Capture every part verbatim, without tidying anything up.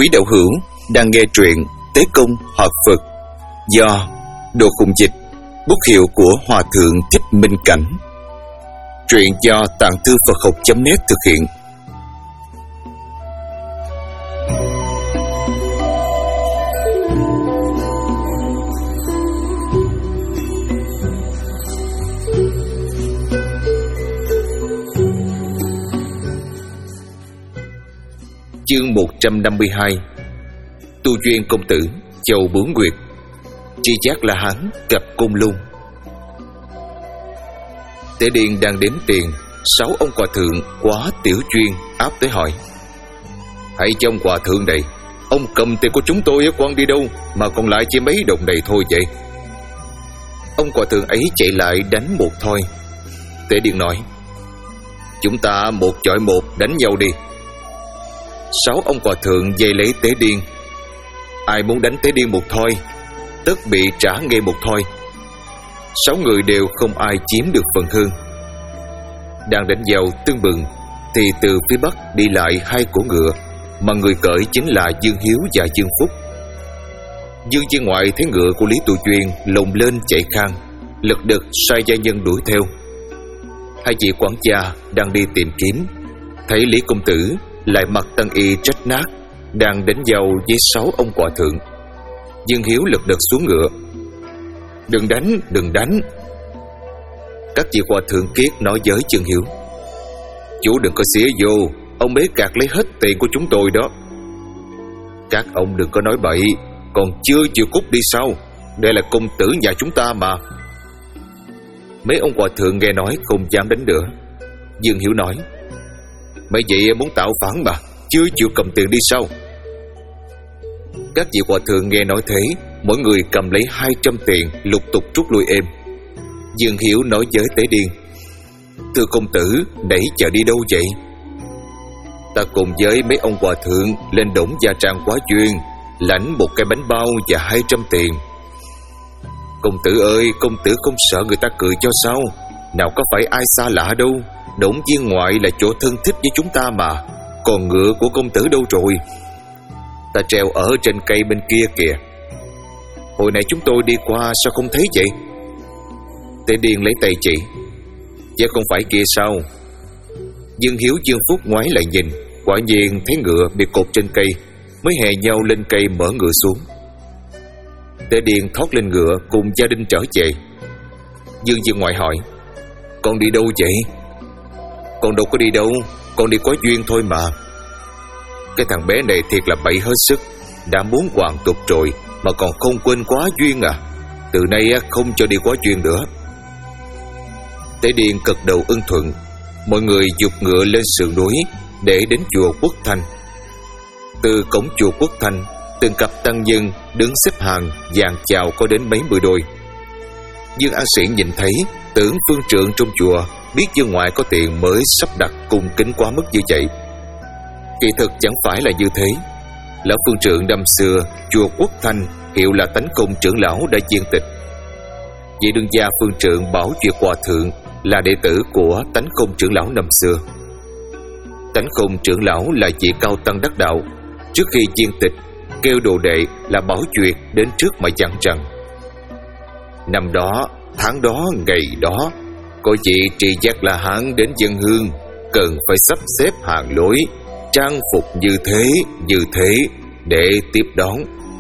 Quý đạo hữu đang nghe truyện Tế Công Hợp Phật do Đồ Khùng Dịch, bút hiệu của Hòa Thượng Thích Minh Cảnh. Truyện do Tạng Thư Phật Học chấm net thực hiện. Chương một trăm năm mươi hai. Tu duyên công tử Châu Bướm Nguyệt, Tri Giác La Hán gặp Côn Lôn. Tế Điền đang đếm tiền, sáu ông hòa thượng quá tiểu chuyên áp tới hỏi: hãy cho ông hòa thượng này, ông cầm tiền của chúng tôi quăng đi đâu mà còn lại chỉ mấy đồng này thôi vậy? Ông hòa thượng ấy chạy lại đánh một thôi. Tế Điền nói: chúng ta một chọi một đánh nhau đi. Sáu ông hòa thượng dây lấy Tế Điền. Ai muốn đánh Tế Điền một thôi, tất bị trả ngay một thôi. Sáu người đều không ai chiếm được phần hơn. Đang đánh nhau tưng bừng thì từ phía bắc đi lại hai cỗ ngựa, mà người cởi chính là Dương Hiếu và Dương Phúc. Dương Viên Ngoại thấy ngựa của Lý Tu Duyên lồng lên chạy khang, lật đật sai gia nhân đuổi theo. Hai vị quản gia đang đi tìm kiếm, thấy Lý công tử lại mặc tăng y rách nát, đang đánh nhau với sáu ông hòa thượng. Dương Hiếu lật đật xuống ngựa: đừng đánh, đừng đánh. Các vị hòa thượng kiết nói với Dương Hiếu: chú đừng có xía vô, ông ấy gạt lấy hết tiền của chúng tôi đó. Các ông đừng có nói bậy, còn chưa chịu cút đi sao? Đây là công tử nhà chúng ta mà. Mấy ông hòa thượng nghe nói không dám đánh nữa. Dương Hiếu nói: mấy vị muốn tạo phản mà, chưa chịu cầm tiền đi sao? Các vị hòa thượng nghe nói thế, mỗi người cầm lấy hai trăm tiền, lục tục rút lui êm. Dương Hiếu nói với Tế Điền: thưa công tử, nãy giờ đi đâu vậy? Ta cùng với mấy ông hòa thượng lên đổng Gia Trang Quá Duyên, lãnh một cái bánh bao và hai trăm tiền. Công tử ơi, công tử không sợ người ta cười cho sao? Nào có phải ai xa lạ đâu, Đổng Viên Ngoại là chỗ thân thích với chúng ta mà. Còn ngựa của công tử đâu rồi? Ta treo ở trên cây bên kia kìa. Hồi nãy chúng tôi đi qua sao không thấy vậy? Tế Điền lấy tay chỉ: chứ không phải kia sao? Dương Hiếu Dương Phúc ngoái lại nhìn, quả nhiên thấy ngựa bị cột trên cây, mới hè nhau lên cây mở ngựa xuống. Tế Điền thoát lên ngựa cùng gia đình trở về. Dương Viên Ngoại hỏi: con đi đâu vậy? Con đâu có đi đâu, con đi Quá Duyên thôi mà. Cái thằng bé này thiệt là bậy hết sức, đã muốn hoàn tục rồi mà còn không quên Quá Duyên à? Từ nay không cho đi Quá Duyên nữa. Tế Điền gật đầu ưng thuận. Mọi người giục ngựa lên sườn núi để đến chùa Quốc Thanh. Từ cổng chùa Quốc Thanh, từng cặp tăng nhân đứng xếp hàng dàn chào có đến mấy mươi đôi. Dương An Sĩ nhìn thấy, tưởng phương trượng trong chùa biết Dương Ngoại có tiền mới sắp đặt cung kính quá mức như vậy. Kỳ thực chẳng phải là như thế. Lão phương trượng năm xưa chùa Quốc Thanh hiệu là Tánh Công trưởng lão đã viên tịch. Vị đương gia phương trượng Bảo Duyệt hòa thượng là đệ tử của Tánh Công trưởng lão năm xưa. Tánh Công trưởng lão là vị cao tăng đắc đạo, trước khi viên tịch kêu đồ đệ là Bảo Duyệt đến trước mà dặn rằng: năm đó, tháng đó, ngày đó, có vị Tri Giác La Hán đến dân hương, cần phải sắp xếp hàng lối, trang phục như thế, như thế để tiếp đón.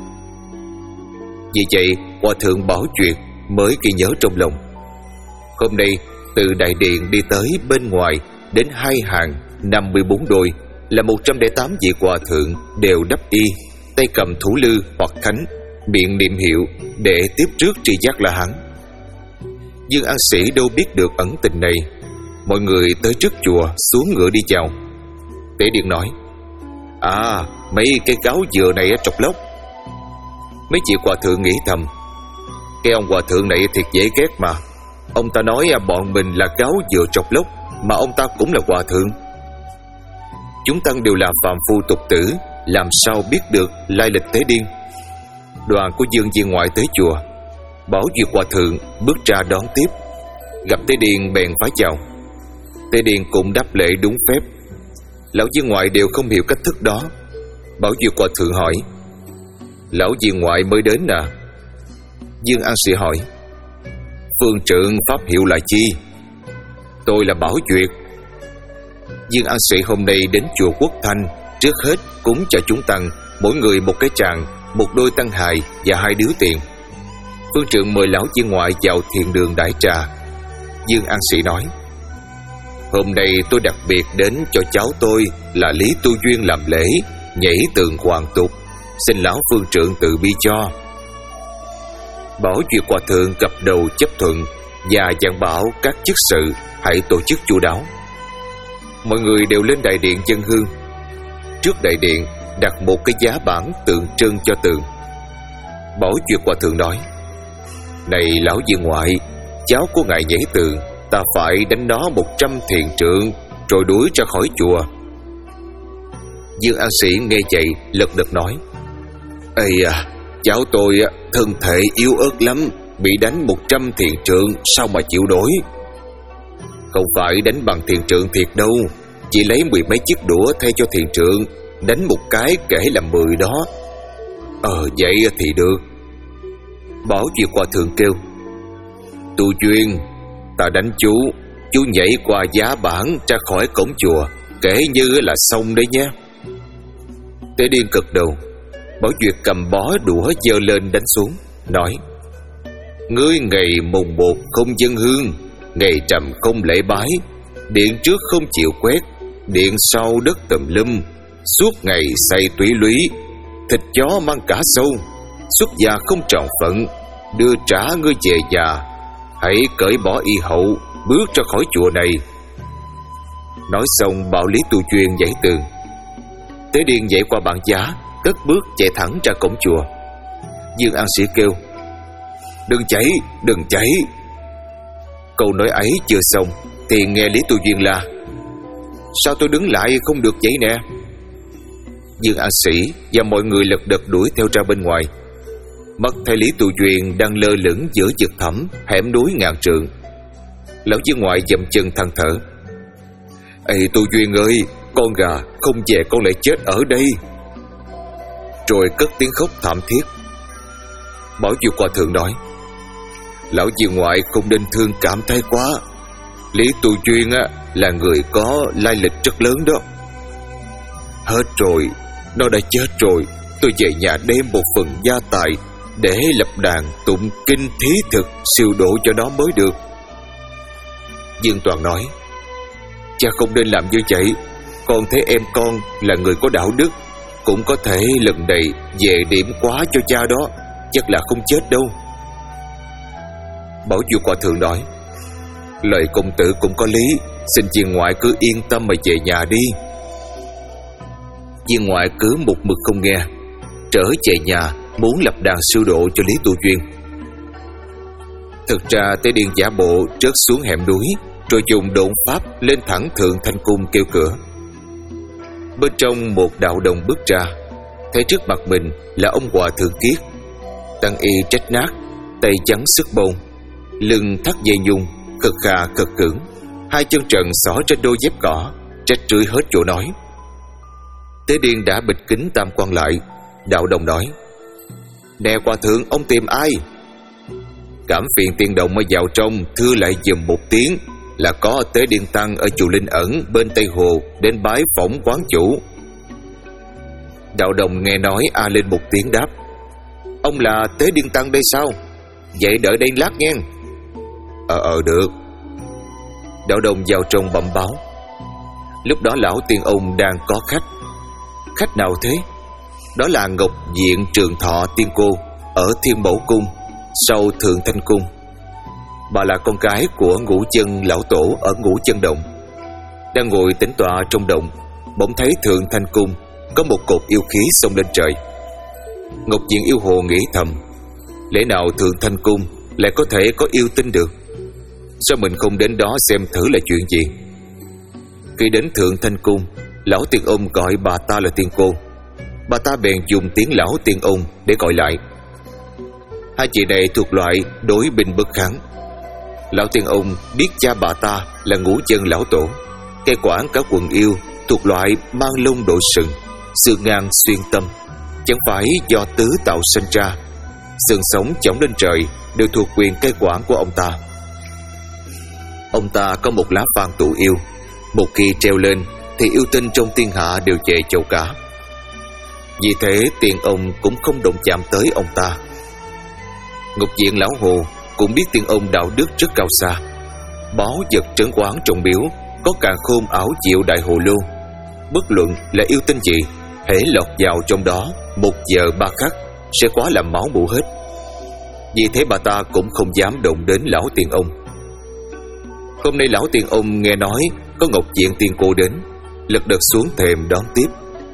Vì vậy, hòa thượng Bảo Duyệt mới ghi nhớ trong lòng. Hôm nay, từ đại điện đi tới bên ngoài đến hai hàng năm mươi bốn đôi, là một trăm lẻ tám vị hòa thượng đều đắp y, tay cầm thủ lư hoặc khánh, miệng niệm hiệu để tiếp trước Tri Giác La Hán. Dương An Sĩ đâu biết được ẩn tình này. Mọi người tới trước chùa xuống ngựa đi chào. Tế Điền nói: à, mấy cây cáo dừa này trọc lốc. Mấy chị hòa thượng nghĩ thầm: cái ông hòa thượng này thiệt dễ ghét mà. Ông ta nói bọn mình là cáo dừa trọc lốc, mà ông ta cũng là hòa thượng. Chúng tăng đều là phàm phu tục tử, làm sao biết được lai lịch Tế Điền. Đoàn của Dương Viên Ngoại tới chùa. Bảo Duyệt hòa thượng bước ra đón tiếp, gặp Tế Điền bèn vái chào. Tế Điền cũng đáp lễ đúng phép. Lão Viên Ngoại đều không hiểu cách thức đó. Bảo Duyệt Hòa Thượng hỏi: Lão viên ngoại mới đến à? Dương An Sĩ hỏi: Phương trượng pháp hiệu là chi? Tôi là Bảo Duyệt. Dương An Sĩ hôm nay đến chùa Quốc Thanh, trước hết cúng cho chúng tăng mỗi người một cái tràng, một đôi tăng hài và hai điếu tiền. Phương trượng mời lão viên ngoại vào thiền đường đãi trà. Dương An Sĩ nói: Hôm nay tôi đặc biệt đến cho cháu tôi là Lý Tu Duyên làm lễ nhảy tường hoàn tục, xin lão phương trượng từ bi cho. Bảo Duyệt Hòa Thượng gật đầu chấp thuận và dặn bảo các chức sự hãy tổ chức chu đáo. Mọi người đều lên đại điện dâng hương. Trước đại điện đặt một cái giá bảng tượng trưng cho tường. Bảo Duyệt Hòa Thượng nói: Này lão viên ngoại, cháu của ngài nhảy tường, ta phải đánh nó một trăm thiền trượng rồi đuổi ra khỏi chùa. Dương An Sĩ nghe vậy lật đật nói: Ây à, cháu tôi thân thể yếu ớt lắm, bị đánh một trăm thiền trượng sao mà chịu nổi. Không phải đánh bằng thiền trượng thiệt đâu, chỉ lấy mười mấy chiếc đũa thay cho thiền trượng, đánh một cái kể là mười đó. Ờ vậy thì được. Bảo Duyệt Hòa Thượng kêu: Tu Duyên, ta đánh chú, chú nhảy qua giá bảng ra khỏi cổng chùa, kể như là xong đấy nhé. Tế Điên cực đầu. Bảo Duyệt cầm bó đũa giơ lên đánh xuống, nói: Ngươi ngày mùng một không dâng hương, ngày trầm không lễ bái, điện trước không chịu quét, điện sau đất tùm lum, suốt ngày say túy lúy, thịt chó mang cả sâu, xuất gia không trọn phận, đưa trả ngươi về già. Hãy cởi bỏ y hậu, bước ra khỏi chùa này. Nói xong bảo Lý Tu Duyên nhảy tường. Tế Điên nhảy qua bảng giá, cất bước chạy thẳng ra cổng chùa. Dương An Sĩ kêu: Đừng chạy, đừng chạy. Câu nói ấy chưa xong thì nghe Lý Tu Duyên la: Sao tôi đứng lại không được vậy nè? Dương An Sĩ và mọi người lật đật đuổi theo ra bên ngoài. Mắt thấy Lý Tu Duyên đang lơ lửng giữa vực thẳm hẻm núi ngàn trượng. Lão viên ngoại dậm chân than thở: Ây Tu Duyên ơi, con gà không về con lại chết ở đây. Rồi cất tiếng khóc thảm thiết. Bảo Duyệt Hòa Thượng nói: Lão viên ngoại không nên thương cảm thái quá. Lý Tu Duyên á, là người có lai lịch rất lớn đó. Hết rồi, nó đã chết rồi. Tôi về nhà đem một phần gia tài để lập đàn tụng kinh thí thực siêu độ cho nó mới được. Dương Toàn nói: Cha không nên làm như vậy. Con thấy em con là người có đạo đức, cũng có thể lần này về điểm quá cho cha đó, chắc là không chết đâu. Bảo Duyệt Hòa Thượng nói: Lời công tử cũng có lý, xin viên ngoại cứ yên tâm mà về nhà đi. Viên ngoại cứ một mực không nghe, trở về nhà muốn lập đàn siêu độ cho Lý Tu Duyên. Thực ra Tế Điên giả bộ rớt xuống hẻm núi, rồi dùng độn pháp lên thẳng Thượng Thanh Cung kêu cửa. Bên trong một đạo đồng bước ra, thấy trước mặt mình là ông Hòa Thượng Kiết, tăng y trách nát, tay trắng sức bông, lưng thắt dây nhung, khực khà khực cưỡng, hai chân trần xỏ trên đôi dép cỏ, trách rưới hết chỗ nói. Tế Điên đã bịt kính tam quan lại. Đạo đồng nói: Nè Hòa Thượng, ông tìm ai? Cảm phiền tiên đồng mới vào trong thưa lại giùm một tiếng, là có Tế Điên tăng ở chùa Linh Ẩn bên Tây Hồ đến bái phỏng quán chủ. Đạo đồng nghe nói a lên một tiếng đáp: Ông là Tế Điên tăng đây sao? Vậy đợi đây lát nghe. Ờ ờ được. Đạo đồng vào trong bẩm báo. Lúc đó lão tiên ông đang có khách. Khách nào thế? Đó là Ngọc Diện Trường Thọ tiên cô ở Thiên Mẫu Cung, sau Thượng Thanh Cung. Bà là con gái của Ngũ Chân lão tổ ở Ngũ Chân Động. Đang ngồi tĩnh tọa trong động, bỗng thấy Thượng Thanh Cung có một cột yêu khí xông lên trời. Ngọc Diện yêu hồ nghĩ thầm: lẽ nào Thượng Thanh Cung lại có thể có yêu tinh được? Sao mình không đến đó xem thử là chuyện gì? Khi đến Thượng Thanh Cung, lão tiên ông gọi bà ta là tiên cô. Bà ta bèn dùng tiếng lão tiên ông để gọi lại. Hai chị này thuộc loại đối binh bất kháng. Lão tiên ông biết cha bà ta là Ngũ Chân lão tổ, cai quản cả quần yêu, thuộc loại mang lông đội sừng, xương ngang xuyên tâm, chẳng phải do tứ tạo sinh ra. Xương sống chổng lên trời đều thuộc quyền cai quản của ông ta. Ông ta có một lá vàng tụ yêu, một khi treo lên thì yêu tinh trong thiên hạ đều về châu cá. Vì thế tiền ông cũng không động chạm tới ông ta. Ngục Diện lão hồ cũng biết tiền ông đạo đức rất cao xa. Báu vật trấn quán trong miếu có càn khôn ảo diệu đại hồ lô. Bất luận là yêu tinh gì, hễ lọt vào trong đó một giờ ba khắc sẽ quá làm máu mủ hết. Vì thế bà ta cũng không dám động đến lão tiền ông. Hôm nay lão tiền ông nghe nói có Ngọc Diện tiên cô đến, lật đật xuống thềm đón tiếp.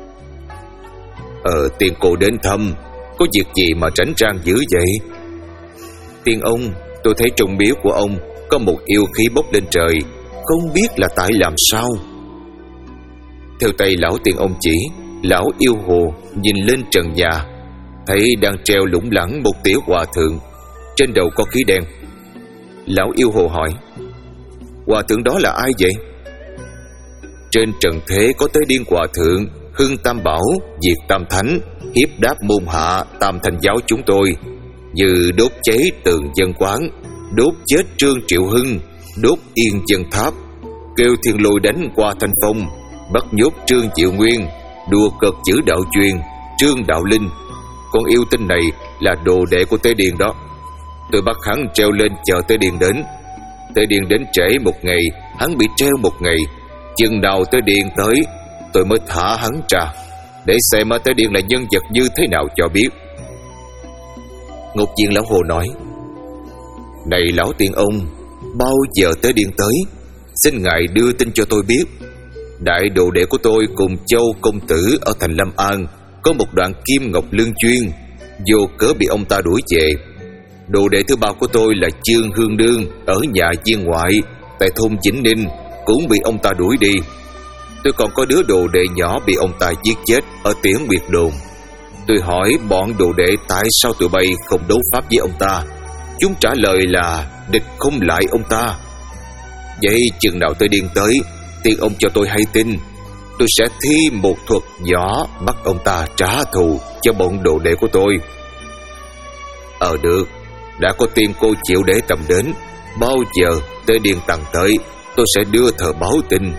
Ờ tiên cô đến thăm, có việc gì mà tránh trang dữ vậy? Tiên ông, tôi thấy trong miếu của ông có một yêu khí bốc lên trời, không biết là tại làm sao. Theo tay lão tiền ông chỉ, lão yêu hồ nhìn lên trần nhà, thấy đang treo lủng lẳng một tiểu hòa thượng, trên đầu có khí đen. Lão yêu hồ hỏi: Hòa thượng đó là ai vậy? Trên trần thế có Tế Điên hòa thượng, hưng tam bảo, diệt tam thánh, hiếp đáp môn hạ tam thành giáo chúng tôi, như đốt cháy tường dân quán, đốt chết Trương Triệu Hưng, đốt yên dân tháp, kêu thiên lôi đánh qua thanh phong, bắt nhốt Trương Triệu Nguyên, đùa cợt chữ đạo truyền, Trương Đạo Linh. Con yêu tinh này là đồ đệ của Tế Điên đó. Tôi bắt hắn treo lên chờ Tế Điên đến. Tế Điên đến trễ một ngày, hắn bị treo một ngày. Chừng nào Tế Điên tới, tôi mới thả hắn ra, để xem Tế Điên là nhân vật như thế nào cho biết. Ngục Diện lão hồ nói: Này lão tiên ông, bao giờ Tế Điên tới, xin ngài đưa tin cho tôi biết. Đại đồ đệ của tôi cùng Châu công tử ở thành Lâm An có một đoạn kim ngọc lương chuyên, vô cớ bị ông ta đuổi về. Đồ đệ thứ ba của tôi là Chương Hương Đương ở nhà viên ngoại tại thôn Vĩnh Ninh, cũng bị ông ta đuổi đi. Tôi còn có đứa đồ đệ nhỏ bị ông ta giết chết ở Tiễn Biệt Đồn. Tôi hỏi bọn đồ đệ tại sao tụi bay không đấu pháp với ông ta. Chúng trả lời là địch không lại ông ta. Vậy chừng nào Tế Điên tới, tiên ông cho tôi hay tin, tôi sẽ thi một thuật nhỏ bắt ông ta trả thù cho bọn đồ đệ của tôi. Ờ được, đã có tiên cô chịu để tầm đến, bao giờ Tế Điên tặng tới, tôi sẽ đưa thờ báo tin.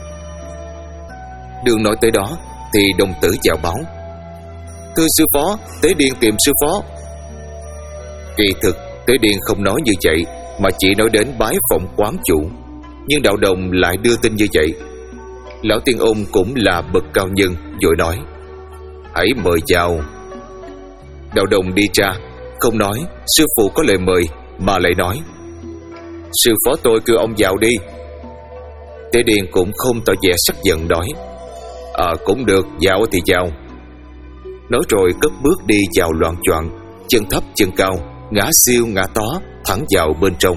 Đường nói tới đó thì đồng tử vào báo: Thưa sư phó, Tế Điên tìm sư phó. Kỳ thực Tế Điên không nói như vậy, mà chỉ nói đến bái phỏng quán chủ. Nhưng đạo đồng lại đưa tin như vậy. Lão tiên ông cũng là bậc cao nhân, vội nói: Hãy mời vào. Đạo đồng đi ra, không nói sư phụ có lời mời, mà lại nói: Sư phó tôi kêu ông vào đi. Tế Điên cũng không tỏ vẻ sắc giận, nói: À cũng được, vào thì vào. Nói rồi cất bước đi vào loạng choạng, chân thấp chân cao, ngã siêu ngã tó, thẳng vào bên trong.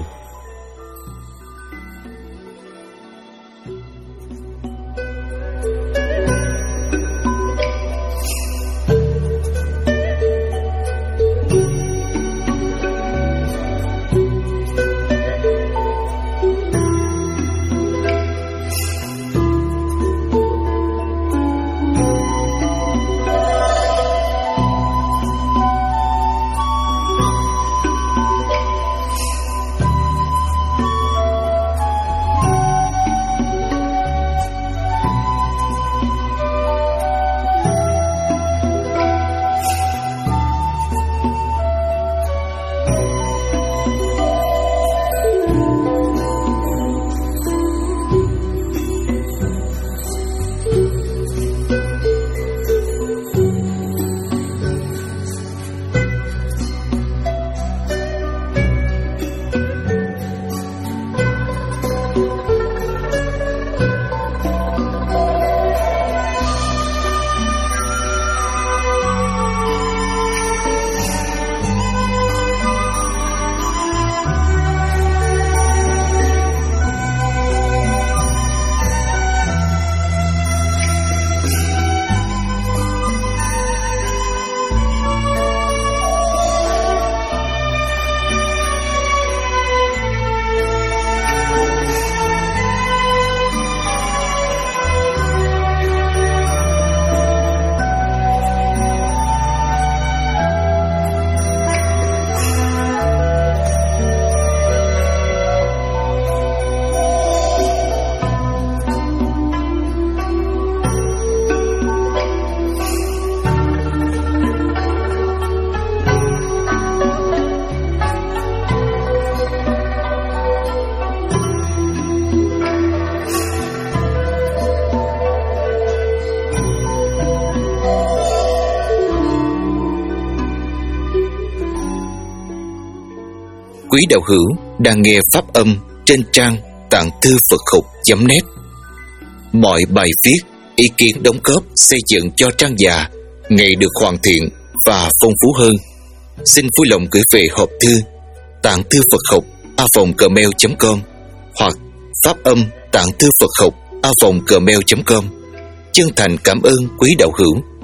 quý đạo hữu đang nghe pháp âm trên trang tạng thư Phật học chấm net. Mọi bài viết, ý kiến đóng góp xây dựng cho trang già ngày được hoàn thiện và phong phú hơn. Xin vui lòng gửi về hộp thư tạng thư Phật học a vòng gmail chấm com hoặc pháp âm tạng thư Phật học a vòng gmail chấm com. Chân thành cảm ơn quý đạo hữu.